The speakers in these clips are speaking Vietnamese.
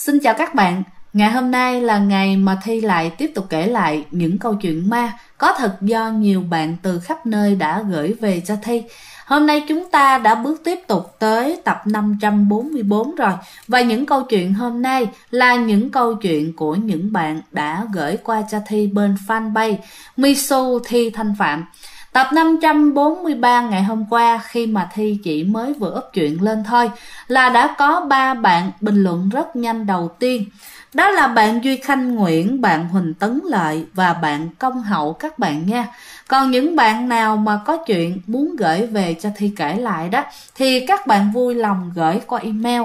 Xin chào các bạn. Ngày hôm nay là ngày mà Thi lại tiếp tục kể lại những câu chuyện ma có thật do nhiều bạn từ khắp nơi đã gửi về cho Thi. Hôm nay chúng ta đã bước tiếp tục tới tập 544 rồi. Và những câu chuyện hôm nay là những câu chuyện của những bạn đã gửi qua cho Thi bên fanpage Misu Thi Thanh Phạm. Tập 543 ngày hôm qua khi mà Thi chỉ mới vừa up chuyện lên thôi là đã có 3 bạn bình luận rất nhanh đầu tiên. Đó là bạn Duy Khanh Nguyễn, bạn Huỳnh Tấn Lợi và bạn Công Hậu các bạn nha. Còn những bạn nào mà có chuyện muốn gửi về cho Thi kể lại đó thì các bạn vui lòng gửi qua email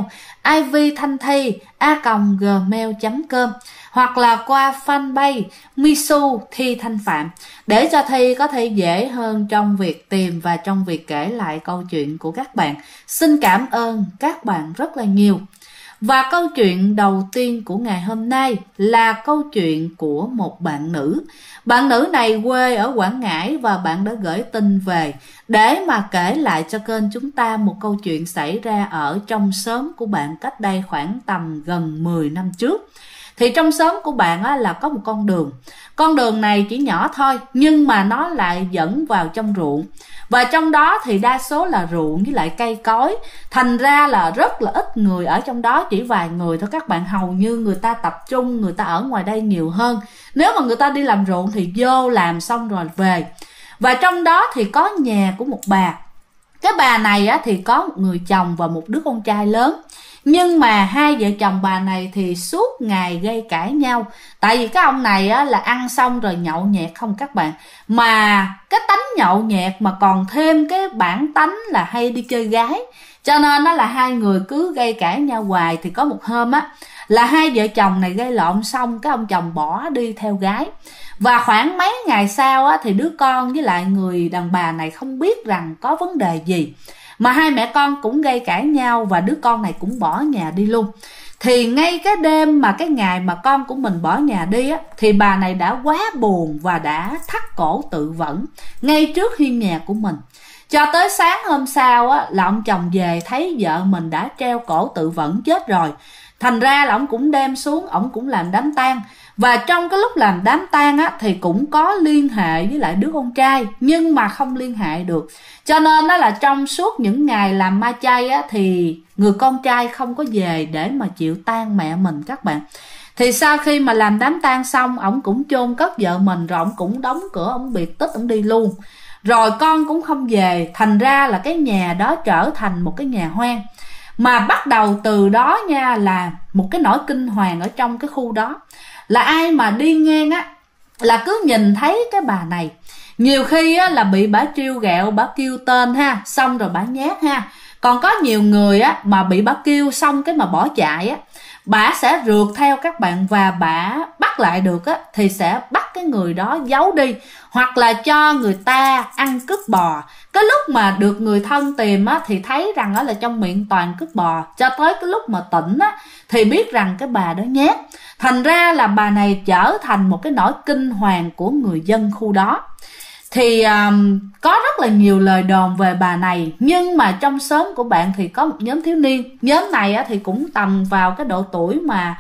ivthanthi@gmail.com hoặc là qua fanpage Misu Thi Thanh Phạm để cho Thi có thể dễ hơn trong việc tìm và trong việc kể lại câu chuyện của các bạn. Xin cảm ơn các bạn rất là nhiều. Và câu chuyện đầu tiên của ngày hôm nay là câu chuyện của một bạn nữ. Bạn nữ này quê ở Quảng Ngãi và bạn đã gửi tin về để mà kể lại cho kênh chúng ta một câu chuyện xảy ra ở trong xóm của bạn cách đây khoảng tầm gần 10 năm trước. Thì trong xóm của bạn là có một con đường. Con đường này chỉ nhỏ thôi nhưng mà nó lại dẫn vào trong ruộng. Và trong đó thì đa số là ruộng với lại cây cối. Thành ra là rất là ít người ở trong đó, chỉ vài người thôi các bạn. Hầu như người ta tập trung, người ta ở ngoài đây nhiều hơn. Nếu mà người ta đi làm ruộng thì vô làm xong rồi về. Và trong đó thì có nhà của một bà. Cái bà này thì có một người chồng và một đứa con trai lớn. Nhưng mà hai vợ chồng bà này thì suốt ngày gây cãi nhau. Tại vì cái ông này là ăn xong rồi nhậu nhẹt không các bạn. Mà cái tánh nhậu nhẹt mà còn thêm cái bản tánh là hay đi chơi gái. Cho nên là hai người cứ gây cãi nhau hoài. Thì có một hôm là hai vợ chồng này gây lộn xong cái ông chồng bỏ đi theo gái. Và khoảng mấy ngày sau thì đứa con với lại người đàn bà này không biết rằng có vấn đề gì. Mà hai mẹ con cũng gây cãi nhau và đứa con này cũng bỏ nhà đi luôn. Thì ngay cái đêm mà cái ngày mà con của mình bỏ nhà đi thì bà này đã quá buồn và đã thắt cổ tự vẫn ngay trước hiên nhà của mình. Cho tới sáng hôm sau là ông chồng về thấy vợ mình đã treo cổ tự vẫn chết rồi. Thành ra là ông cũng đem xuống, ông cũng làm đám tang. Và trong cái lúc làm đám tang thì cũng có liên hệ với lại đứa con trai nhưng mà không liên hệ được. Cho nên là trong suốt những ngày làm ma chay thì người con trai không có về để mà chịu tang mẹ mình các bạn. Thì sau khi mà làm đám tang xong, ổng cũng chôn cất vợ mình rồi ổng cũng đóng cửa, ổng biệt tích, ổng đi luôn. Rồi con cũng không về, thành ra là cái nhà đó trở thành một cái nhà hoang. Mà bắt đầu từ đó nha là một cái nỗi kinh hoàng ở trong cái khu đó. Là ai mà đi ngang là cứ nhìn thấy cái bà này. Nhiều khi là bị bả trêu ghẹo, bả kêu tên xong rồi bả nhát Còn có nhiều người mà bị bả kêu xong cái mà bỏ chạy bả sẽ rượt theo các bạn và bả bắt lại được thì sẽ bắt cái người đó giấu đi hoặc là cho người ta ăn cứt bò. Cái lúc mà được người thân tìm thì thấy rằng là trong miệng toàn cứt bò, cho tới cái lúc mà tỉnh thì biết rằng cái bà đó nhát. Thành ra là bà này trở thành một cái nỗi kinh hoàng của người dân khu đó. Thì có rất là nhiều lời đồn về bà này. Nhưng mà trong xóm của bạn thì có một nhóm thiếu niên. Nhóm này thì cũng tầm vào cái độ tuổi mà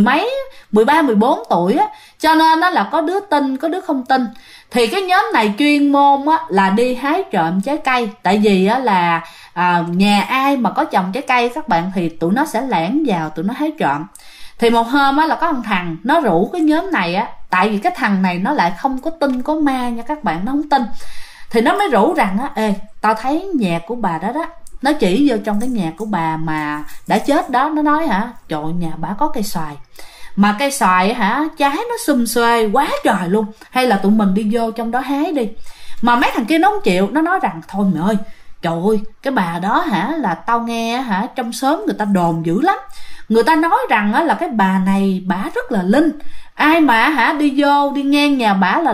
13-14 tuổi Cho nên là có đứa tin, có đứa không tin. Thì cái nhóm này chuyên môn là đi hái trộm trái cây. Tại vì là nhà ai mà có trồng trái cây các bạn thì tụi nó sẽ lẻn vào, tụi nó hái trộm. Thì một hôm là có một thằng nó rủ cái nhóm này tại vì cái thằng này nó lại không có tin có ma nha các bạn, nó không tin. Thì nó mới rủ rằng ê, tao thấy nhà của bà đó nó chỉ vô trong cái nhà của bà mà đã chết đó. Nó nói trời, nhà bà có cây xoài. Mà cây xoài trái nó sum xuê quá trời luôn. Hay là tụi mình đi vô trong đó hái đi. Mà mấy thằng kia nó không chịu. Nó nói rằng thôi mày ơi, trời ơi, cái bà đó là tao nghe trong xóm người ta đồn dữ lắm. Người ta nói rằng là cái bà này bả rất là linh. Ai mà đi vô đi ngang nhà bả là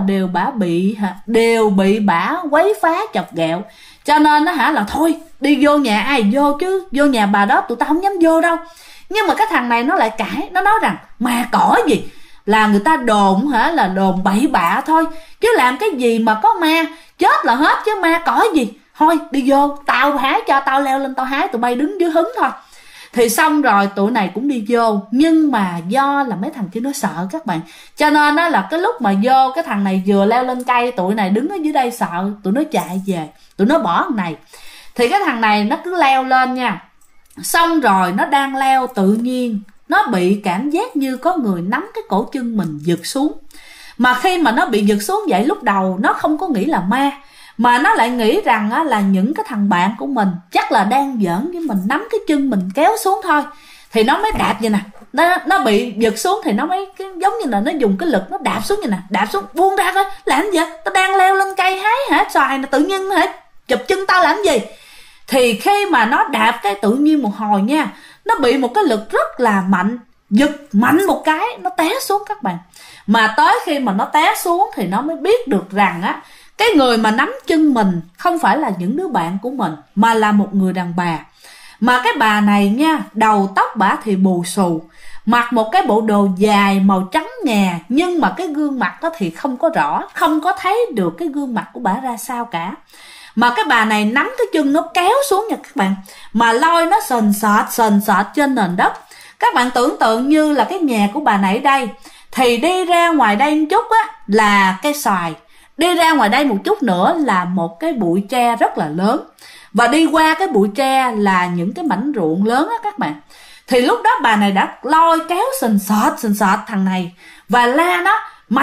đều bị bả quấy phá chọc ghẹo. Cho nên là thôi đi vô nhà ai vô, chứ vô nhà bà đó tụi tao không dám vô đâu. Nhưng mà cái thằng này nó lại cãi, nó nói rằng ma cỏ gì, là người ta đồn là đồn bậy bạ thôi, chứ làm cái gì mà có ma, chết là hết chứ ma cỏ gì. Thôi đi vô, tao hái cho, tao leo lên tao hái, tụi bay đứng dưới hứng thôi. Thì xong rồi tụi này cũng đi vô, nhưng mà do là mấy thằng kia nó sợ các bạn, cho nên đó là cái lúc mà vô, cái thằng này vừa leo lên cây, tụi này đứng ở dưới đây sợ, tụi nó chạy về, tụi nó bỏ thằng này. Thì cái thằng này nó cứ leo lên nha, xong rồi nó đang leo, tự nhiên nó bị cảm giác như có người nắm cái cổ chân mình giật xuống. Mà khi mà nó bị giật xuống vậy, lúc đầu nó không có nghĩ là ma, mà nó lại nghĩ rằng á, là những cái thằng bạn của mình chắc là đang giỡn với mình, nắm cái chân mình kéo xuống thôi. Thì nó mới đạp vậy nè, nó bị giật xuống thì nó mới giống như là nó dùng cái lực nó đạp xuống vậy nè, đạp xuống, buông ra coi, làm gì? Tao đang leo lên cây hái hả xoài nè, tự nhiên hả chụp chân tao làm gì? Thì khi mà nó đạp cái tự nhiên một hồi nha, nó bị một cái lực rất là mạnh, giật mạnh một cái, nó té xuống các bạn. Mà tới khi mà nó té xuống thì nó mới biết được rằng á, cái người mà nắm chân mình không phải là những đứa bạn của mình, mà là một người đàn bà. Mà cái bà này nha, đầu tóc bả thì bù xù, mặc một cái bộ đồ dài màu trắng ngà, nhưng mà cái gương mặt đó thì không có rõ, không có thấy được cái gương mặt của bả ra sao cả. Mà cái bà này nắm cái chân nó kéo xuống nha các bạn, mà lôi nó sền sệt trên nền đất. Các bạn tưởng tượng như là cái nhà của bà này ở đây, thì đi ra ngoài đây một chút á là cây xoài, đi ra ngoài đây một chút nữa là một cái bụi tre rất là lớn, và đi qua cái bụi tre là những cái mảnh ruộng lớn á các bạn. Thì lúc đó bà này đã lôi kéo sền sệt thằng này và la nó: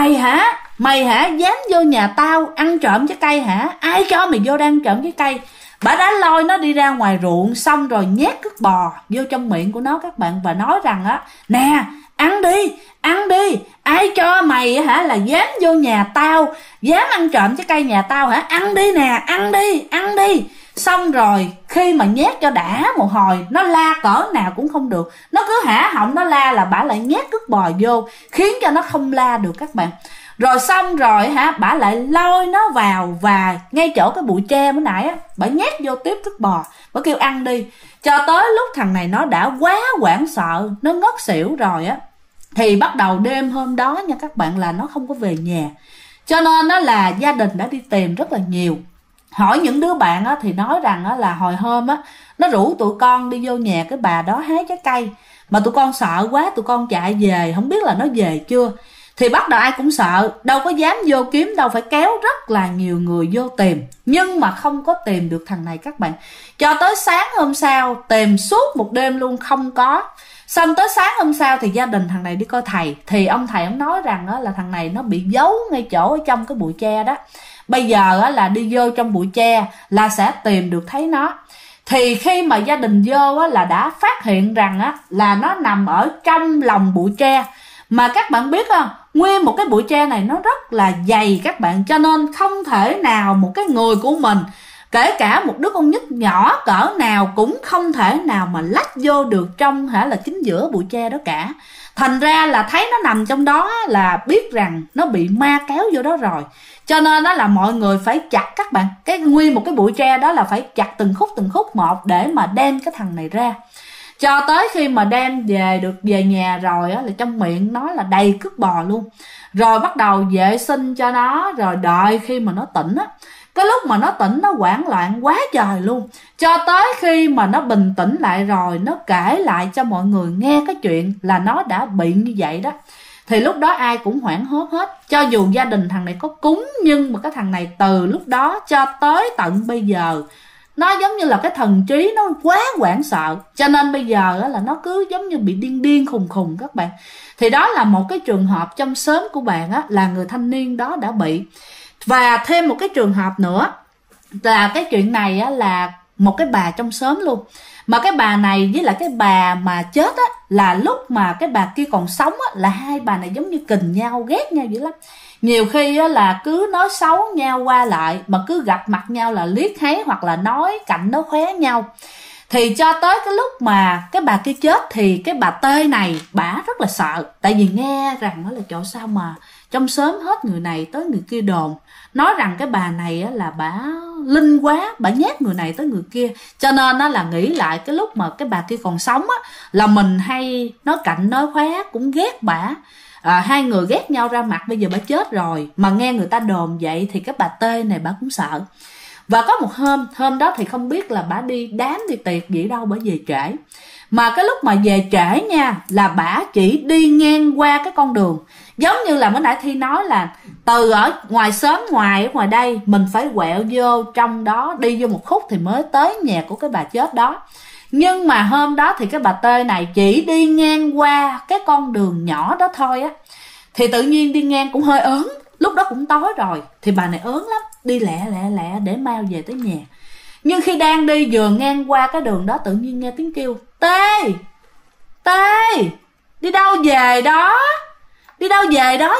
mày hả dám vô nhà tao ăn trộm trái cây hả? Ai cho mày vô đang trộm trái cây? Bà đã lôi nó đi ra ngoài ruộng, xong rồi nhét cứt bò vô trong miệng của nó các bạn, và nói rằng á: nè, ăn đi, ai cho mày hả là dám vô nhà tao, dám ăn trộm trái cây nhà tao hả? Ăn đi nè, ăn đi. Xong rồi khi mà nhét cho đã một hồi, nó la cỡ nào cũng không được, nó cứ hả họng nó la là bả lại nhét cứt bò vô, khiến cho nó không la được các bạn. Rồi xong rồi hả, bả lại lôi nó vào, và ngay chỗ cái bụi tre bữa nãy á, bả nhét vô tiếp cứt bò, bả kêu ăn đi. Cho tới lúc thằng này nó đã quá hoảng sợ, nó ngất xỉu rồi á, thì bắt đầu đêm hôm đó nha các bạn, là nó không có về nhà. Cho nên đó là gia đình đã đi tìm rất là nhiều. Hỏi những đứa bạn á, thì nói rằng á, là hồi hôm á, nó rủ tụi con đi vô nhà cái bà đó hái trái cây, mà tụi con sợ quá, tụi con chạy về, không biết là nó về chưa. Thì bắt đầu ai cũng sợ, đâu có dám vô kiếm đâu, phải kéo rất là nhiều người vô tìm, nhưng mà không có tìm được thằng này các bạn. Cho tới sáng hôm sau, tìm suốt một đêm luôn không có. Xong tới sáng hôm sau thì gia đình thằng này đi coi thầy, thì ông thầy ông nói rằng là thằng này nó bị giấu ngay chỗ ở trong cái bụi tre đó. Bây giờ là đi vô trong bụi tre là sẽ tìm được thấy nó. Thì khi mà gia đình vô là đã phát hiện rằng là nó nằm ở trong lòng bụi tre. Mà các bạn biết không, nguyên một cái bụi tre này nó rất là dày các bạn, cho nên không thể nào một cái người của mình, kể cả một đứa con nít nhỏ cỡ nào, cũng không thể nào mà lách vô được trong là chính giữa bụi tre đó cả. Thành ra là thấy nó nằm trong đó là biết rằng nó bị ma kéo vô đó rồi. Cho nên đó là mọi người phải chặt các bạn, cái nguyên một cái bụi tre đó là phải chặt từng khúc một để mà đem cái thằng này ra. Cho tới khi mà đem về được về nhà rồi á, là trong miệng nó là đầy cứt bò luôn. Rồi bắt đầu vệ sinh cho nó, rồi đợi khi mà nó tỉnh á. Cái lúc mà nó tỉnh nó hoảng loạn quá trời luôn. Cho tới khi mà nó bình tĩnh lại rồi, nó kể lại cho mọi người nghe cái chuyện là nó đã bị như vậy đó. Thì lúc đó ai cũng hoảng hốt hết. Cho dù gia đình thằng này có cúng, nhưng mà cái thằng này từ lúc đó cho tới tận bây giờ, nó giống như là cái thần trí nó quá hoảng sợ. Cho nên bây giờ là nó cứ giống như bị điên khùng các bạn. Thì đó là một cái trường hợp trong xóm của bạn là người thanh niên đó đã bị. Và thêm một cái trường hợp nữa là cái chuyện này là một cái bà trong xóm luôn. Mà cái bà này với lại cái bà mà chết là lúc mà cái bà kia còn sống là hai bà này giống như kình nhau, ghét nhau dữ lắm. Nhiều khi là cứ nói xấu nhau qua lại, mà cứ gặp mặt nhau là liếc thấy, hoặc là nói cạnh nói khóe nhau. Thì cho tới cái lúc mà cái bà kia chết thì cái bà Tê này bả rất là sợ. Tại vì nghe rằng là chỗ sao mà trong xóm hết người này tới người kia đồn, nói rằng cái bà này là bả linh quá, bả nhát người này tới người kia. Cho nên là nghĩ lại cái lúc mà cái bà kia còn sống là mình hay nói cạnh nói khóe, cũng ghét bả. Hai người ghét nhau ra mặt, bây giờ bả chết rồi mà nghe người ta đồn vậy thì cái bà Tê này bả cũng sợ. Và có một hôm đó thì không biết là bả đi đám đi tiệc gì đâu, bả về trễ. Mà cái lúc mà về trễ nha, là bả chỉ đi ngang qua cái con đường, giống như là mới nãy Thi nói là từ ở ngoài xóm ngoài ở ngoài đây mình phải quẹo vô trong đó, đi vô một khúc thì mới tới nhà của cái bà chết đó. Nhưng mà hôm đó thì cái bà Tê này chỉ đi ngang qua cái con đường nhỏ đó thôi á, thì tự nhiên đi ngang cũng hơi ớn, lúc đó cũng tối rồi, thì bà này ớn lắm, đi lẹ để mau về tới nhà. Nhưng khi đang đi vừa ngang qua cái đường đó, tự nhiên nghe tiếng kêu: Tê, Tê, đi đâu về đó, đi đâu về đó,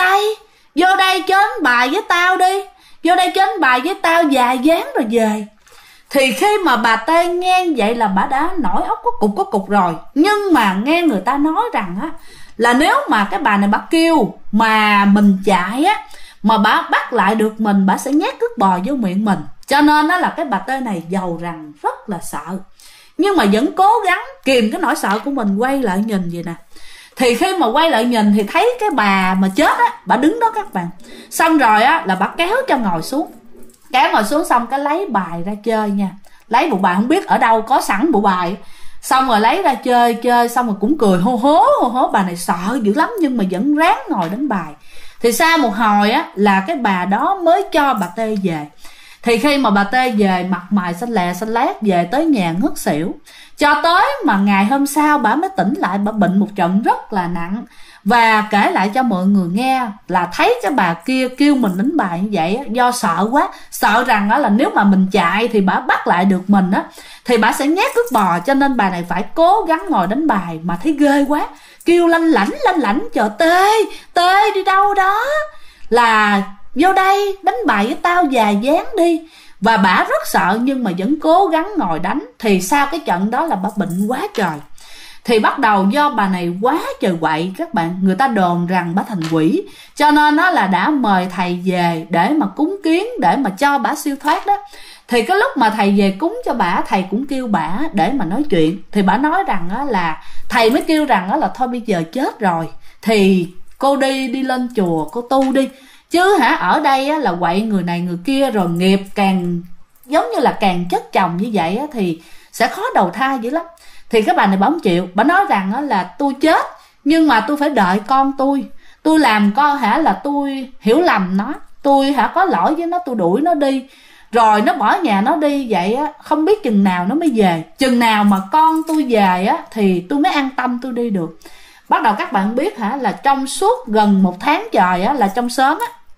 vô đây chơi đánh bài với tao đi, vô đây chơi đánh bài với tao vài ván rồi về. Thì khi mà bà Tê nghe vậy là bà đã nổi óc có cục rồi. Nhưng mà nghe người ta nói rằng á, là nếu mà cái bà này bà kêu mà mình chạy á, mà bà bắt lại được mình, bà sẽ nhét cứt bò vô miệng mình. Cho nên đó là cái bà Tê này giàu rằng rất là sợ, nhưng mà vẫn cố gắng kìm cái nỗi sợ của mình, quay lại nhìn vậy nè. Thì khi mà quay lại nhìn thì thấy cái bà mà chết á, bà đứng đó các bạn. Xong rồi á là bà kéo cho ngồi xuống, kéo ngồi xuống xong cái lấy bài ra chơi nha. Lấy bộ bài không biết ở đâu có sẵn bộ bài, xong rồi lấy ra chơi xong rồi cũng cười hô hố. Bà này sợ dữ lắm nhưng mà vẫn ráng ngồi đánh bài. Thì sau một hồi á là cái bà đó mới cho bà Tê về. Thì khi mà bà Tê về mặt mày xanh lét về tới nhà ngất xỉu. Cho tới mà ngày hôm sau bà mới tỉnh lại, bà bệnh một trận rất là nặng. Và kể lại cho mọi người nghe là thấy cái bà kia kêu mình đánh bài như vậy á, do sợ quá, sợ rằng á là nếu mà mình chạy thì bà bắt lại được mình á, thì bà sẽ nhét cứt bò, cho nên bà này phải cố gắng ngồi đánh bài. Mà thấy ghê quá, kêu lanh lảnh chờ Tê đi đâu đó, là vô đây đánh bài với tao vài ván đi. Và bà rất sợ nhưng mà vẫn cố gắng ngồi đánh. Thì sau cái trận đó là bà bệnh quá trời. Thì bắt đầu do bà này quá trời quậy các bạn, người ta đồn rằng bà thành quỷ, cho nên nó là đã mời thầy về để mà cúng kiến, để mà cho bà siêu thoát đó. Thì cái lúc mà thầy về cúng cho bà, thầy cũng kêu bà để mà nói chuyện. Thì bà nói rằng là thầy mới kêu rằng là thôi bây giờ chết rồi thì cô đi lên chùa cô tu đi, chứ ở đây là quậy người này người kia, rồi nghiệp càng giống như là càng chất chồng như vậy thì sẽ khó đầu thai dữ lắm. Thì cái bà này bà không chịu, bà nói rằng là tôi chết nhưng mà tôi phải đợi con tôi làm con là tôi hiểu lầm nó, tôi có lỗi với nó, tôi đuổi nó đi, rồi nó bỏ nhà nó đi vậy không biết chừng nào nó mới về, chừng nào mà con tôi về thì tôi mới an tâm tôi đi được. Bắt đầu các bạn biết là trong suốt gần 1 tháng trời là trong xóm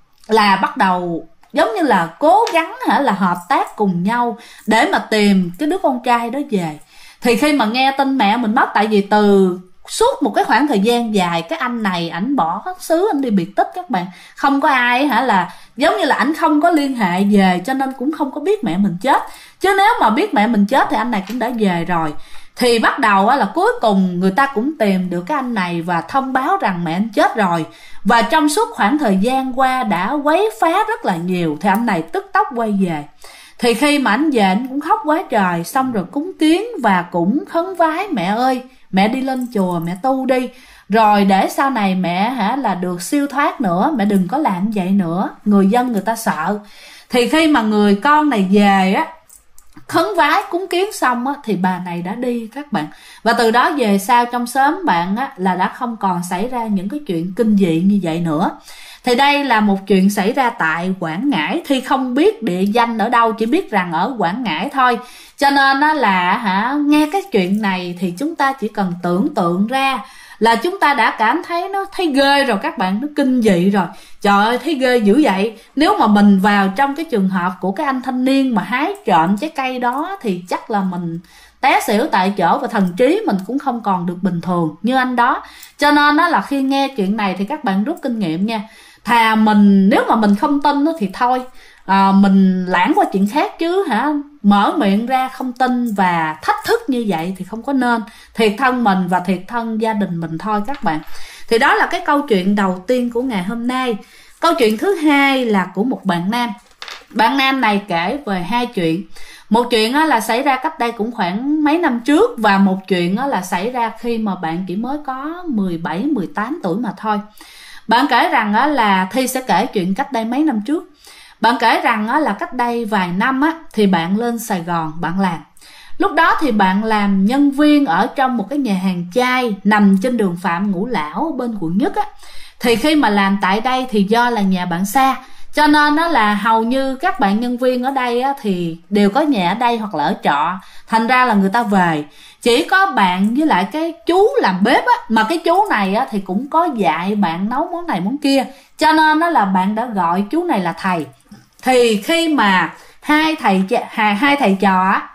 là bắt đầu giống như là cố gắng là hợp tác cùng nhau để mà tìm cái đứa con trai đó về. Thì khi mà nghe tin mẹ mình mất, tại vì từ suốt một cái khoảng thời gian dài cái anh này ảnh bỏ xứ, anh đi biệt tích các bạn, không có ai là giống như là ảnh không có liên hệ về, cho nên cũng không có biết mẹ mình chết. Chứ nếu mà biết mẹ mình chết thì anh này cũng đã về rồi. Thì bắt đầu là cuối cùng người ta cũng tìm được cái anh này và thông báo rằng mẹ anh chết rồi. Và trong suốt khoảng thời gian qua đã quấy phá rất là nhiều, thì anh này tức tốc quay về. Thì khi mà anh về anh cũng khóc quá trời, xong rồi cúng kiến và cũng khấn vái mẹ ơi, mẹ đi lên chùa mẹ tu đi, rồi để sau này mẹ là được siêu thoát nữa, mẹ đừng có làm vậy nữa, người dân người ta sợ. Thì khi mà người con này về khấn vái cúng kiến xong thì bà này đã đi các bạn. Và từ đó về sau trong xóm bạn là đã không còn xảy ra những cái chuyện kinh dị như vậy nữa. Thì đây là một chuyện xảy ra tại Quảng Ngãi. Thì không biết địa danh ở đâu, chỉ biết rằng ở Quảng Ngãi thôi. Cho nên là nghe cái chuyện này thì chúng ta chỉ cần tưởng tượng ra là chúng ta đã cảm thấy nó thấy ghê rồi các bạn, nó kinh dị rồi. Trời ơi thấy ghê dữ vậy. Nếu mà mình vào trong cái trường hợp của cái anh thanh niên mà hái trộm trái cây đó thì chắc là mình té xỉu tại chỗ, và thần trí mình cũng không còn được bình thường như anh đó. Cho nên là khi nghe chuyện này thì các bạn rút kinh nghiệm nha. Thà mình, nếu mà mình không tin thì thôi, mình lãng qua chuyện khác, chứ mở miệng ra không tin và thách thức như vậy thì không có nên. Thiệt thân mình và thiệt thân gia đình mình thôi các bạn. Thì đó là cái câu chuyện đầu tiên của ngày hôm nay. Câu chuyện thứ hai là của một bạn nam. Bạn nam này kể về 2 chuyện. Một chuyện là xảy ra cách đây cũng khoảng mấy năm trước, và một chuyện là xảy ra khi mà bạn chỉ mới có 17-18 tuổi mà thôi. Bạn kể rằng là Thi sẽ kể chuyện cách đây mấy năm trước. Bạn kể rằng là cách đây vài năm thì bạn lên Sài Gòn bạn làm. Lúc đó thì bạn làm nhân viên ở trong một cái nhà hàng chay nằm trên đường Phạm Ngũ Lão bên quận Nhất á. Thì khi mà làm tại đây thì do là nhà bạn xa, cho nên đó là hầu như các bạn nhân viên ở đây á, thì đều có nhà ở đây hoặc là ở trọ. Thành ra là người ta về, chỉ có bạn với lại cái chú làm bếp á, mà cái chú này á, thì cũng có dạy bạn nấu món này món kia, cho nên đó là bạn đã gọi chú này là thầy. Thì khi mà hai thầy trò á,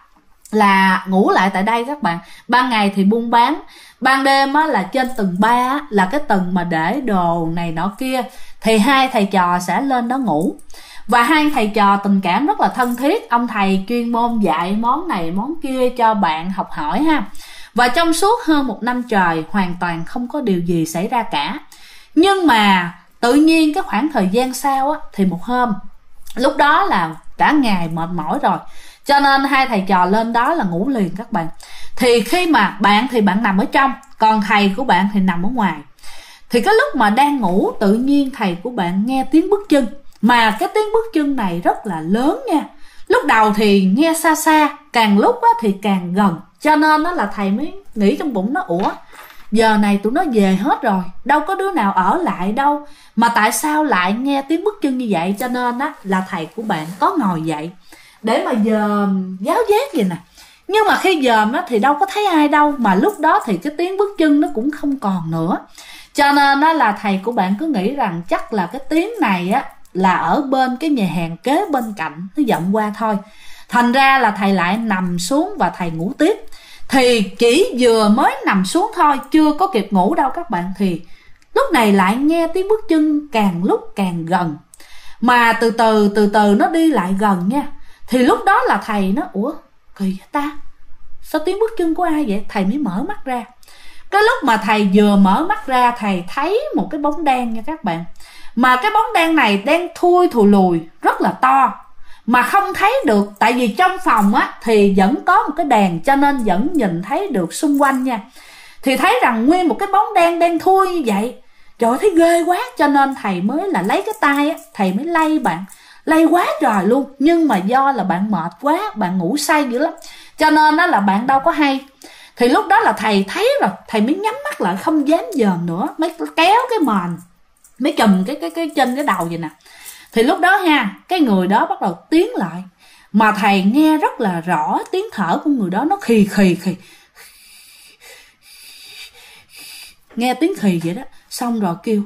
là ngủ lại tại đây các bạn, ban ngày thì buôn bán, ban đêm á, là trên tầng 3 á, là cái tầng mà để đồ này nọ kia, thì hai thầy trò sẽ lên đó ngủ. Và hai thầy trò tình cảm rất là thân thiết, ông thầy chuyên môn dạy món này món kia cho bạn học hỏi ha. Và trong suốt hơn 1 năm trời hoàn toàn không có điều gì xảy ra cả. Nhưng mà tự nhiên cái khoảng thời gian sau á, thì một hôm, lúc đó là cả ngày mệt mỏi rồi, cho nên hai thầy trò lên đó là ngủ liền các bạn. Thì khi mà bạn thì bạn nằm ở trong, còn thầy của bạn thì nằm ở ngoài. Thì cái lúc mà đang ngủ, tự nhiên thầy của bạn nghe tiếng bước chân, mà cái tiếng bước chân này rất là lớn nha. Lúc đầu thì nghe xa xa, càng lúc á thì càng gần, cho nên đó là thầy mới nghĩ trong bụng nó, ủa giờ này tụi nó về hết rồi, đâu có đứa nào ở lại đâu, mà tại sao lại nghe tiếng bước chân như vậy. Cho nên á là thầy của bạn có ngồi dậy để mà dòm giáo giác vậy nè. Nhưng mà khi dòm á thì đâu có thấy ai đâu, mà lúc đó thì cái tiếng bước chân nó cũng không còn nữa. Cho nên đó là thầy của bạn cứ nghĩ rằng chắc là cái tiếng này á là ở bên cái nhà hàng kế bên cạnh nó vọng qua thôi. Thành ra là thầy lại nằm xuống và thầy ngủ tiếp. Thì chỉ vừa mới nằm xuống thôi, chưa có kịp ngủ đâu các bạn, thì lúc này lại nghe tiếng bước chân càng lúc càng gần, mà từ từ nó đi lại gần nha. Thì lúc đó là thầy nó, ủa kỳ vậy ta, sao tiếng bước chân của ai vậy? Thầy mới mở mắt ra. Cái lúc mà thầy vừa mở mắt ra, thầy thấy một cái bóng đen nha các bạn. Mà cái bóng đen này đen thui thù lùi, rất là to, mà không thấy được, tại vì trong phòng á thì vẫn có một cái đèn, cho nên vẫn nhìn thấy được xung quanh nha. Thì thấy rằng nguyên một cái bóng đen đen thui như vậy, trời ơi, thấy ghê quá. Cho nên thầy mới là lấy cái tay á, thầy mới lay bạn, lay quá trời luôn. Nhưng mà do là bạn mệt quá, bạn ngủ say dữ lắm, cho nên đó là bạn đâu có hay. Thì lúc đó là thầy thấy rồi, thầy mới nhắm mắt lại, không dám dòm nữa, mới kéo cái mền, mới chùm cái trên cái đầu vậy nè. Thì lúc đó ha, cái người đó bắt đầu tiến lại, mà thầy nghe rất là rõ tiếng thở của người đó, nó khì khì khì, nghe tiếng khì vậy đó. Xong rồi kêu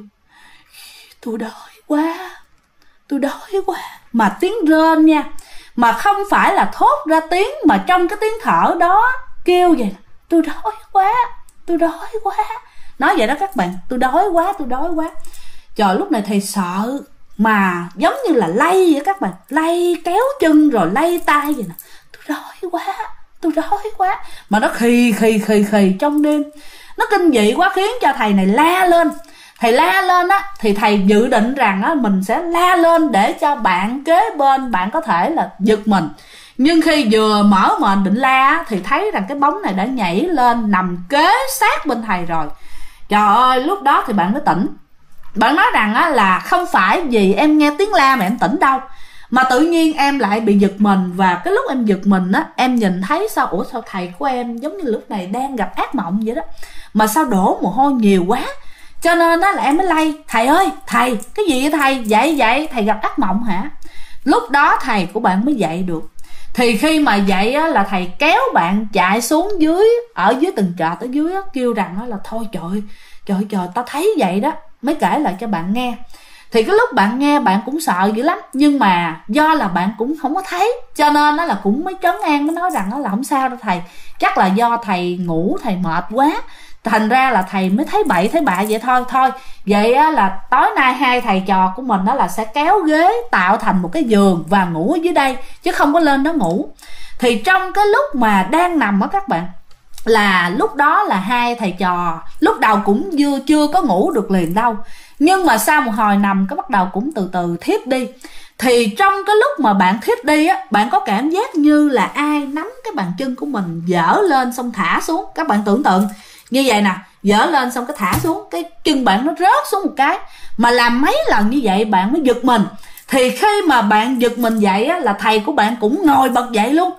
tôi đói quá, tôi đói quá, mà tiếng rên nha, mà không phải là thốt ra tiếng, mà trong cái tiếng thở đó kêu vậy, tôi đói quá, tôi đói quá, nói vậy đó các bạn, tôi đói quá, tôi đói quá. Trời, lúc này thầy sợ, mà giống như là lay vậy các bạn, lay kéo chân rồi lay tay vậy nè, tôi đói quá, tôi đói quá, mà nó khì khì khì khì trong đêm. Nó kinh dị quá khiến cho thầy này la lên. Thầy la lên á, thì thầy dự định rằng á mình sẽ la lên để cho bạn kế bên bạn có thể là giật mình. Nhưng khi vừa mở mền định la á, thì thấy rằng cái bóng này đã nhảy lên nằm kế sát bên thầy rồi. Trời ơi, lúc đó thì bạn mới tỉnh. Bạn nói rằng á là không phải vì em nghe tiếng la mà em tỉnh đâu, mà tự nhiên em lại bị giật mình. Và cái lúc em giật mình á, em nhìn thấy sao, ủa sao thầy của em giống như lúc này đang gặp ác mộng vậy đó, mà sao đổ mồ hôi nhiều quá. Cho nên đó là em mới lay, thầy ơi, thầy, cái gì vậy thầy? Dậy, thầy gặp ác mộng hả? Lúc đó thầy của bạn mới dậy được. Thì khi mà dậy á, là thầy kéo bạn chạy xuống dưới, ở dưới từng trệt ở dưới á, kêu rằng á, là thôi trời, tao thấy vậy đó, mới kể lại cho bạn nghe. Thì cái lúc bạn nghe bạn cũng sợ dữ lắm, nhưng mà do là bạn cũng không có thấy, cho nên đó là cũng mới trấn an, mới nói rằng đó là không sao đâu thầy, chắc là do thầy ngủ, thầy mệt quá, thành ra là thầy mới thấy bậy thấy bạ vậy thôi. Vậy á, là tối nay hai thầy trò của mình đó là sẽ kéo ghế tạo thành một cái giường và ngủ ở dưới đây, chứ không có lên đó ngủ. Thì trong cái lúc mà đang nằm á các bạn, là lúc đó là hai thầy trò lúc đầu cũng chưa có ngủ được liền đâu, nhưng mà sau một hồi nằm cái bắt đầu cũng từ từ thiếp đi. Thì trong cái lúc mà bạn thiếp đi á, bạn có cảm giác như là ai nắm cái bàn chân của mình dở lên xong thả xuống. Các bạn tưởng tượng như vậy nè, dở lên xong cái thả xuống, cái chân bạn nó rớt xuống một cái, mà làm mấy lần như vậy bạn mới giật mình. Thì khi mà bạn giật mình dậy á, là thầy của bạn cũng ngồi bật dậy luôn.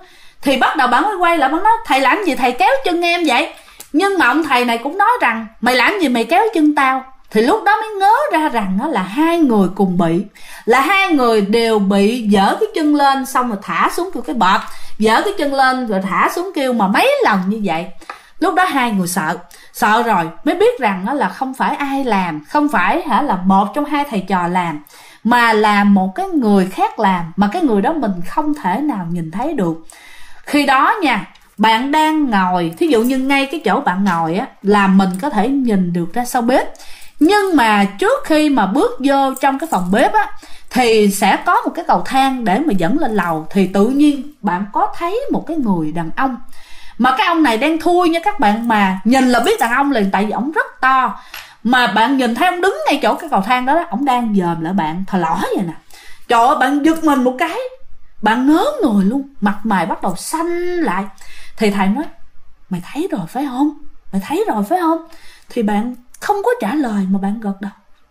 Thì bắt đầu bạn mới quay lại, bạn nói thầy làm gì thầy kéo chân em vậy? Nhưng mà ông thầy này cũng nói rằng mày làm gì mày kéo chân tao? Thì lúc đó mới ngớ ra rằng là hai người cùng bị, là hai người đều bị giở cái chân lên xong rồi thả xuống kêu cái bọt, giở cái chân lên rồi thả xuống kêu mà mấy lần như vậy. Lúc đó hai người sợ rồi mới biết rằng là không phải ai làm, không phải là một trong hai thầy trò làm, mà là một cái người khác làm, mà cái người đó mình không thể nào nhìn thấy được. Khi đó nha, bạn đang ngồi, thí dụ như ngay cái chỗ bạn ngồi á, là mình có thể nhìn được ra sau bếp. Nhưng mà trước khi mà bước vô trong cái phòng bếp á, thì sẽ có một cái cầu thang để mà dẫn lên lầu. Thì tự nhiên bạn có thấy một cái người đàn ông, mà cái ông này đen thui nha các bạn, mà nhìn là biết đàn ông liền, tại vì ổng rất to. Mà bạn nhìn thấy ông đứng ngay chỗ cái cầu thang đó, ổng đang dòm lại bạn thò lỏ vậy nè. Trời ơi, bạn giật mình một cái, bạn ngớ người luôn, mặt mày bắt đầu xanh lại. Thì thầy nói mày thấy rồi phải không? Mày thấy rồi phải không? Thì bạn không có trả lời mà bạn gật đầu,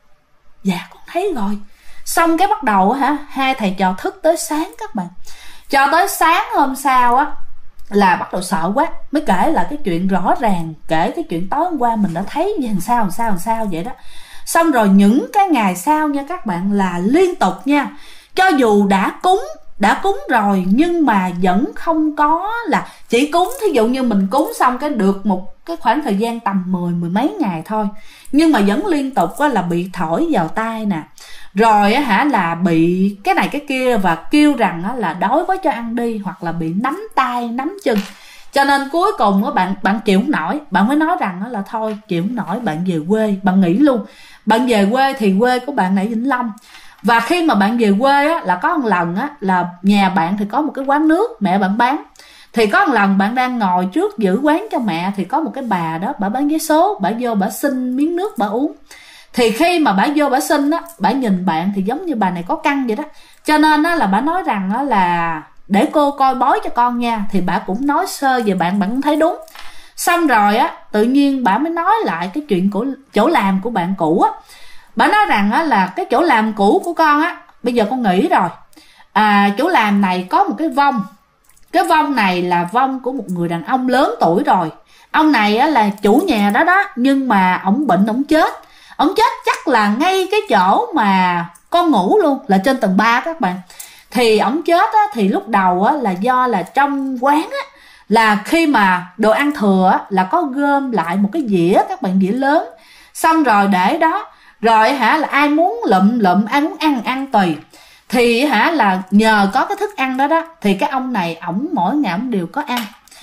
dạ con thấy rồi. Xong cái bắt đầu hai thầy trò thức tới sáng các bạn. Cho tới sáng hôm sau á là bắt đầu sợ quá, mới kể lại cái chuyện rõ ràng, kể cái chuyện tối hôm qua mình đã thấy gì làm sao vậy đó. Xong rồi những cái ngày sau nha các bạn, là liên tục nha, cho dù đã cúng rồi nhưng mà vẫn không có, là chỉ cúng, thí dụ như mình cúng xong cái được một cái khoảng thời gian tầm mười mấy ngày thôi, nhưng mà vẫn liên tục là bị thổi vào tai nè, rồi là bị cái này cái kia, và kêu rằng là đói quá cho ăn đi, hoặc là bị nắm tay nắm chân. Cho nên cuối cùng bạn chịu không nổi, bạn mới nói rằng là thôi chịu không nổi, bạn về quê, bạn nghỉ luôn. Bạn về quê thì quê của bạn ở Vĩnh Long. Và khi mà bạn về quê là có một lần là nhà bạn thì có một cái quán nước mẹ bạn bán. Thì có một lần bạn đang ngồi trước giữ quán cho mẹ, thì có một cái bà đó, bà bán vé số, bà vô bà xin miếng nước bà uống. Thì khi mà bà vô bà xin bà nhìn bạn thì giống như bà này có căn vậy đó. Cho nên là bà nói rằng là để cô coi bói cho con nha. Thì bà cũng nói sơ về bạn cũng thấy đúng. Xong rồi tự nhiên bà mới nói lại cái chuyện của chỗ làm của bạn cũ Bà nói rằng là cái chỗ làm cũ của con bây giờ con nghỉ rồi. Chỗ làm này có một cái vong. Cái vong này là vong của một người đàn ông lớn tuổi rồi. Ông này là chủ nhà đó đó, nhưng mà ổng bệnh, ổng chết. Ổng chết chắc là ngay cái chỗ mà con ngủ luôn, là trên tầng 3 các bạn. Thì ổng chết thì lúc đầu là do là trong quán là khi mà đồ ăn thừa là có gom lại một cái dĩa, các bạn, dĩa lớn. Xong rồi để đó, rồi là ai muốn lụm, ai muốn ăn tùy. Thì là nhờ có cái thức ăn đó đó, thì cái ông này ổng mỗi ngày ổng đều có ăn.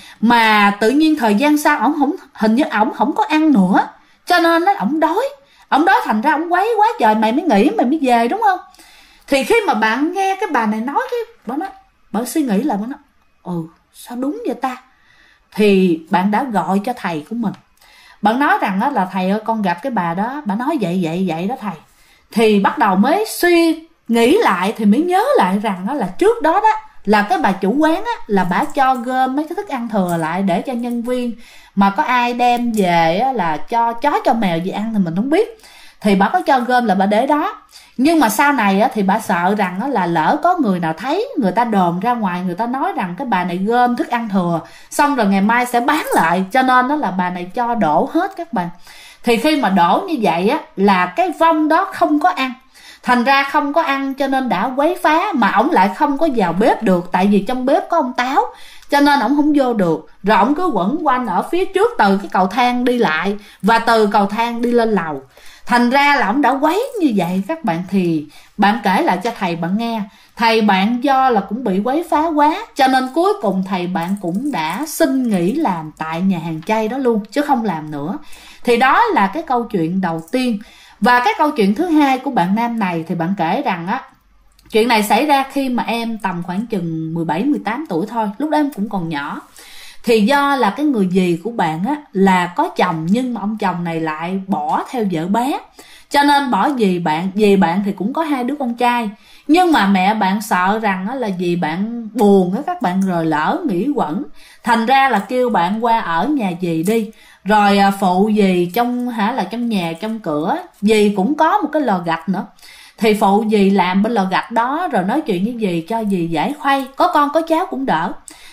Mà tự nhiên thời gian sau ổng không, hình như ổng không có ăn nữa, cho nên ổng đói, thành ra ổng quấy quá trời, mày mới nghỉ mày mới về đúng không? Thì khi mà bạn nghe cái bà này nói, cái bà suy nghĩ lại, bà nói sao đúng vậy ta. Thì bạn đã gọi cho thầy của mình, bạn nói rằng là thầy ơi, con gặp cái bà đó, bà nói vậy đó thầy. Thì bắt đầu mới suy nghĩ lại, thì mới nhớ lại rằng là trước đó là cái bà chủ quán là bà cho gom mấy cái thức ăn thừa lại để cho nhân viên, mà có ai đem về là cho chó cho mèo gì ăn thì mình không biết. Thì bà có cho gom là bà để đó. Nhưng mà sau này thì bà sợ rằng là lỡ có người nào thấy, người ta đồn ra ngoài, người ta nói rằng cái bà này gom thức ăn thừa xong rồi ngày mai sẽ bán lại, cho nên là bà này cho đổ hết các bạn. Thì khi mà đổ như vậy là cái vong đó không có ăn, thành ra không có ăn cho nên đã quấy phá. Mà ổng lại không có vào bếp được, tại vì trong bếp có ông Táo, cho nên ổng không vô được. Rồi ổng cứ quẩn quanh ở phía trước từ cái cầu thang đi lại, và từ cầu thang đi lên lầu. Thành ra là ổng đã quấy như vậy các bạn. Thì bạn kể lại cho thầy bạn nghe. Thầy bạn do là cũng bị quấy phá quá, cho nên cuối cùng thầy bạn cũng đã xin nghỉ làm tại nhà hàng chay đó luôn, chứ không làm nữa. Thì đó là cái câu chuyện đầu tiên. Và cái câu chuyện thứ hai của bạn nam này thì bạn kể rằng chuyện này xảy ra khi mà em tầm khoảng chừng 17-18 tuổi thôi, lúc đó em cũng còn nhỏ. Thì do là cái người dì của bạn là có chồng, nhưng mà ông chồng này lại bỏ theo vợ bé, cho nên bỏ dì bạn thì cũng có 2 đứa con trai. Nhưng mà mẹ bạn sợ rằng là dì bạn buồn các bạn, rồi lỡ nghĩ quẩn, thành ra là kêu bạn qua ở nhà dì đi. Rồi phụ dì trong trong nhà trong cửa, dì cũng có một cái lò gạch nữa, thì phụ dì làm bên lò gạch đó, rồi nói chuyện với dì cho dì giải khuây, có con có cháu cũng đỡ.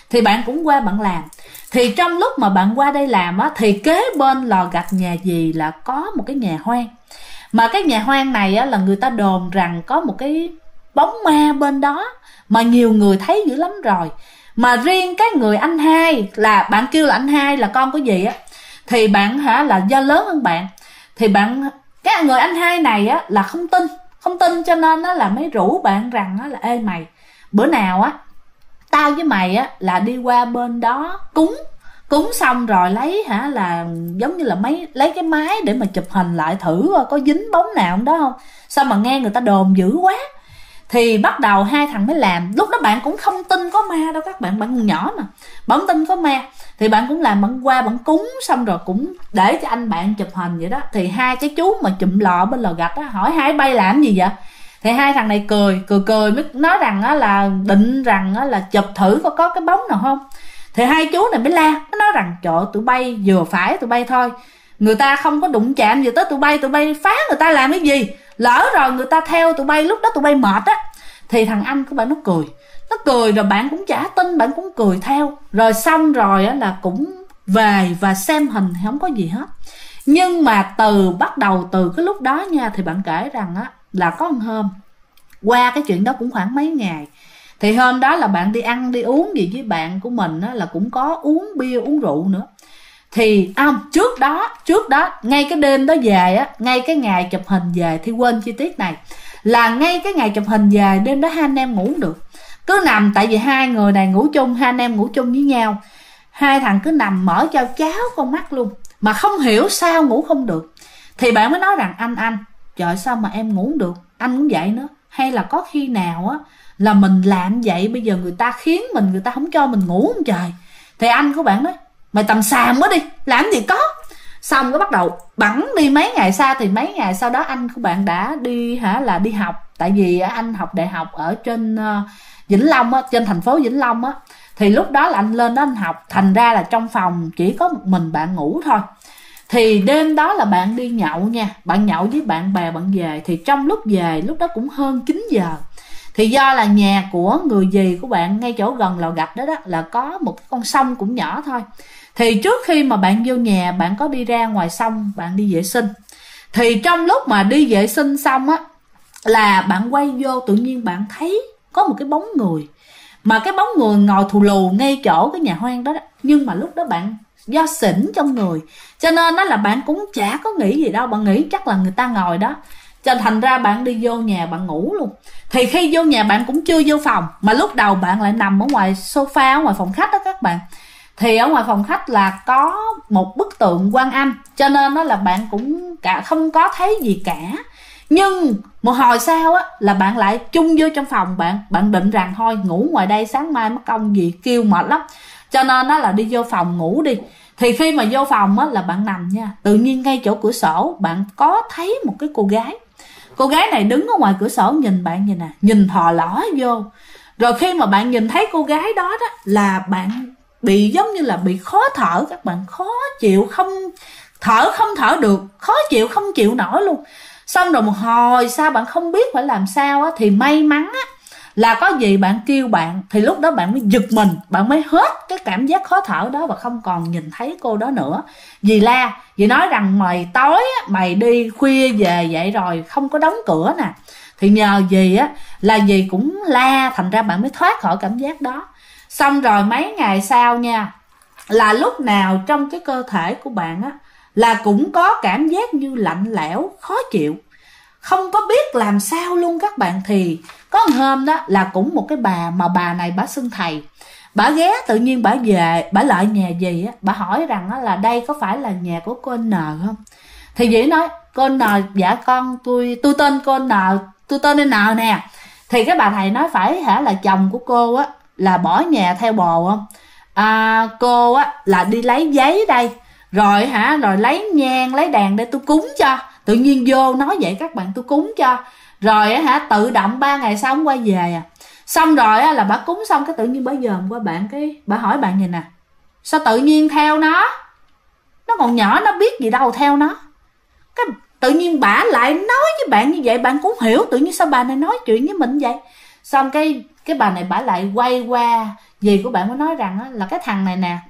thì bạn cũng qua bạn làm. Thì trong lúc mà bạn qua đây làm á, thì kế bên lò gạch nhà dì là có một cái nhà hoang. Mà cái nhà hoang này á, là người ta đồn rằng có một cái bóng ma bên đó, mà nhiều người thấy dữ lắm rồi. Mà riêng cái người anh hai, là bạn kêu là anh hai là con của dì á, thì bạn là do lớn hơn bạn, thì bạn, cái người anh hai này á là không tin, cho nên á là mới rủ bạn rằng á là ê mày, bữa nào á tao với mày á là đi qua bên đó cúng xong rồi lấy là giống như là lấy cái máy để mà chụp hình lại thử có dính bóng nào đó không. Sao mà nghe người ta đồn dữ quá. Thì bắt đầu hai thằng mới làm. Lúc đó bạn cũng không tin có ma đâu các bạn còn nhỏ mà, bạn không tin có ma. Thì bạn cũng làm, bạn qua bạn cúng xong rồi cũng để cho anh bạn chụp hình vậy đó. Thì hai cái chú mà chụm lò bên lò gạch á hỏi hai bay làm gì vậy. Thì hai thằng này cười mới nói rằng á là định rằng á là chụp thử có cái bóng nào không. Thì hai chú này mới la, nó nói rằng trời, tụi bay vừa phải tụi bay thôi, người ta không có đụng chạm gì tới tụi bay phá người ta làm cái gì, lỡ rồi người ta theo tụi bay, lúc đó tụi bay mệt á. Thì thằng anh của bạn nó cười rồi bạn cũng chả tin, bạn cũng cười theo. Rồi xong rồi á là cũng về và xem hình thì không có gì hết. Nhưng mà bắt đầu từ cái lúc đó nha, thì bạn kể rằng á là có một hôm, qua cái chuyện đó cũng khoảng mấy ngày, thì hôm đó là bạn đi ăn đi uống gì với bạn của mình á, là cũng có uống bia uống rượu nữa. Thì trước đó ngay cái đêm đó về á, ngay cái ngày chụp hình về, thì quên chi tiết này, là ngay cái ngày chụp hình về đêm đó hai anh em ngủ không được, cứ nằm, tại vì hai người này ngủ chung, hai anh em ngủ chung với nhau, hai thằng cứ nằm mở cho cháo con mắt luôn, mà không hiểu sao ngủ không được. Thì bạn mới nói rằng anh trời sao mà em ngủ không được, anh cũng vậy nữa, hay là có khi nào á là mình làm vậy bây giờ người ta khiến mình, người ta không cho mình ngủ không trời. Thì anh của bạn nói mày tầm xàm quá đi, làm gì có. Xong cái bắt đầu bẵng đi mấy ngày sau. Thì mấy ngày sau đó anh của bạn đã đi đi học, tại vì anh học đại học ở trên Vĩnh Long á, trên thành phố Vĩnh Long á. Thì lúc đó là anh lên đó anh học, thành ra là trong phòng chỉ có một mình bạn ngủ thôi. Thì đêm đó là bạn đi nhậu nha, bạn nhậu với bạn bè bạn về. Thì trong lúc về, lúc đó cũng hơn 9 giờ. Thì do là nhà của người dì của bạn ngay chỗ gần lò gạch đó là có một con sông cũng nhỏ thôi. Thì trước khi mà bạn vô nhà, bạn có đi ra ngoài sông, bạn đi vệ sinh. Thì trong lúc mà đi vệ sinh xong á, là bạn quay vô, tự nhiên bạn thấy có một cái bóng người. Mà cái bóng người ngồi thù lù ngay chỗ cái nhà hoang đó. Nhưng mà lúc đó bạn do xỉn trong người, cho nên đó là bạn cũng chả có nghĩ gì đâu, bạn nghĩ chắc là người ta ngồi đó, cho thành ra bạn đi vô nhà bạn ngủ luôn. Thì khi vô nhà bạn cũng chưa vô phòng, mà lúc đầu bạn lại nằm ở ngoài sofa, ở ngoài phòng khách đó các bạn. Thì ở ngoài phòng khách là có một bức tượng Quan Âm, cho nên đó là bạn cũng không có thấy gì cả. Nhưng một hồi sau á là bạn lại chung vô trong phòng, bạn định rằng thôi ngủ ngoài đây sáng mai mất công gì kêu mệt lắm, cho nên đó là đi vô phòng ngủ đi. Thì khi mà vô phòng á là bạn nằm nha, tự nhiên ngay chỗ cửa sổ bạn có thấy một cái cô gái. Cô gái này đứng ở ngoài cửa sổ nhìn bạn vậy nè, nhìn thò lỏ vô. Rồi khi mà bạn nhìn thấy cô gái đó là bạn bị giống như là bị khó thở, các bạn khó chịu, không thở được, khó chịu không chịu nổi luôn. Xong rồi một hồi sau bạn không biết phải làm sao á, thì may mắn á là có gì bạn kêu bạn, thì lúc đó bạn mới giật mình, bạn mới hết cái cảm giác khó thở đó và không còn nhìn thấy cô đó nữa. Dì la, dì nói rằng mày tối á, mày đi khuya về vậy rồi không có đóng cửa nè. Thì nhờ dì á là dì cũng la, thành ra bạn mới thoát khỏi cảm giác đó. Xong rồi mấy ngày sau nha, là lúc nào trong cái cơ thể của bạn á là cũng có cảm giác như lạnh lẽo, khó chịu, không có biết làm sao luôn các bạn. Thì có một hôm đó là cũng một cái bà, mà bà này bà xưng thầy, bà ghé, tự nhiên bà về, bà lại nhà dì á, bà hỏi rằng á là đây có phải là nhà của cô N không. Thì dì nói cô N, dạ con, tôi tên cô N, tôi tên N nè. Thì cái bà thầy nói phải là chồng của cô á là bỏ nhà theo bồ không. Cô á là đi lấy giấy đây, rồi rồi lấy nhang lấy đèn để tôi cúng cho. Tự nhiên vô nói vậy các bạn, tôi cúng cho. Rồi tự động 3 ngày sau quay về à. Xong rồi là bà cúng xong cái tự nhiên bà dòm qua bạn, cái bà hỏi bạn vậy nè, sao tự nhiên theo nó còn nhỏ nó biết gì đâu theo nó. Cái tự nhiên bà lại nói với bạn như vậy, bạn cũng hiểu tự nhiên sao bà này nói chuyện với mình vậy. Xong cái bà này bả lại quay qua dì của bạn mới nói rằng là cái thằng này nè,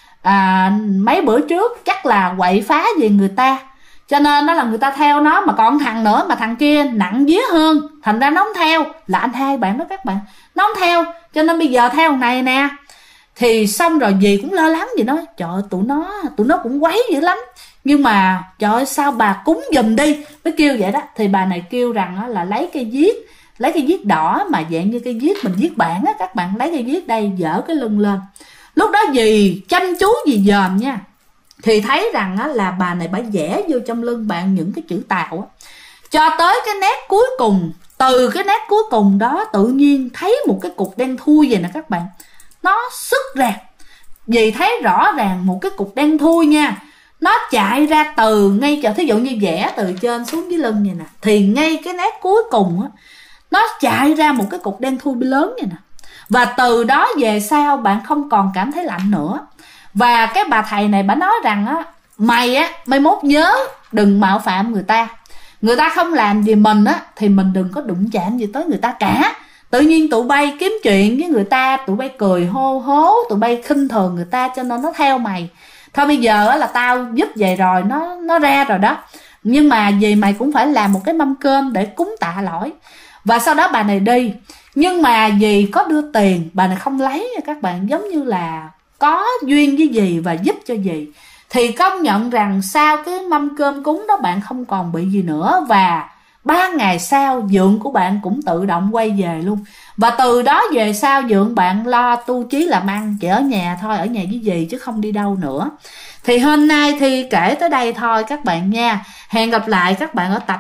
mấy bữa trước chắc là quậy phá gì người ta, cho nên nó là người ta theo nó, mà còn thằng nữa mà thằng kia nặng vía hơn, thành ra nó không theo. Là anh hai bạn đó các bạn, nó không theo, cho nên bây giờ theo thằng này nè. Thì xong rồi dì cũng lo lắng, gì nói trời ơi, tụi nó cũng quấy dữ lắm, nhưng mà trời ơi sao bà cúng giùm đi, mới kêu vậy đó. Thì bà này kêu rằng là lấy cây viết đỏ mà dạng như cây viết mình viết bảng á các bạn, lấy cây viết đây dở cái lưng lên. Lúc đó dì chăm chú dì dòm nha, thì thấy rằng là bà này bà vẽ vô trong lưng bạn những cái chữ Tàu á, cho tới cái nét cuối cùng. Từ cái nét cuối cùng đó tự nhiên thấy một cái cục đen thui vậy nè các bạn, nó xuất ra. Dì thấy rõ ràng một cái cục đen thui nha, nó chạy ra từ ngay thí dụ như vẽ từ trên xuống dưới lưng vậy nè, thì ngay cái nét cuối cùng á, nó chạy ra một cái cục đen thui lớn vậy nè. Và từ đó về sau bạn không còn cảm thấy lạnh nữa. Và cái bà thầy này bà nói rằng mày mốt nhớ đừng mạo phạm người ta. Người ta không làm gì mình thì mình đừng có đụng chạm gì tới người ta cả. Tự nhiên tụi bay kiếm chuyện với người ta, tụi bay cười hô hố, tụi bay khinh thường người ta, cho nên nó theo mày. Thôi bây giờ là tao giúp vậy rồi, nó ra rồi đó, nhưng mà vì mày cũng phải làm một cái mâm cơm để cúng tạ lỗi. Và sau đó bà này đi, nhưng mà dì có đưa tiền, bà này không lấy nha các bạn, giống như là có duyên với dì và giúp cho dì. Thì công nhận rằng sau cái mâm cơm cúng đó bạn không còn bị gì nữa. Và 3 ngày sau dượng của bạn cũng tự động quay về luôn. Và từ đó về sau dượng bạn lo tu chí làm ăn, chỉ ở nhà thôi, ở nhà với dì chứ không đi đâu nữa. Thì hôm nay Thi kể tới đây thôi các bạn nha. Hẹn gặp lại các bạn ở tập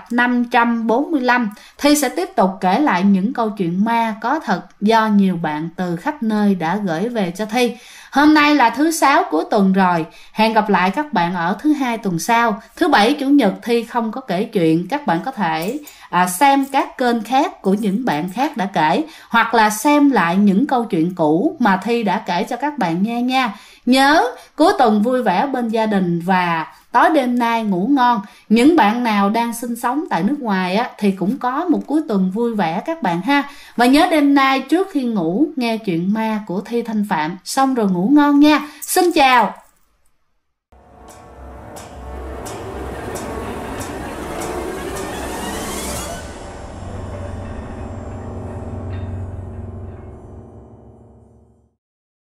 545. Thi sẽ tiếp tục kể lại những câu chuyện ma có thật do nhiều bạn từ khắp nơi đã gửi về cho Thi. Hôm nay là thứ 6 cuối tuần rồi. Hẹn gặp lại các bạn ở thứ 2 tuần sau. Thứ 7 chủ nhật Thi không có kể chuyện. Các bạn có thể xem các kênh khác của những bạn khác đã kể, hoặc là xem lại những câu chuyện cũ mà Thi đã kể cho các bạn nghe nha. Nhớ cuối tuần vui vẻ bên gia đình và tối đêm nay ngủ ngon. Những bạn nào đang sinh sống tại nước ngoài thì cũng có một cuối tuần vui vẻ các bạn ha. Và nhớ đêm nay trước khi ngủ nghe chuyện ma của Thi Thanh Phạm, xong rồi ngủ ngon nha. Xin chào.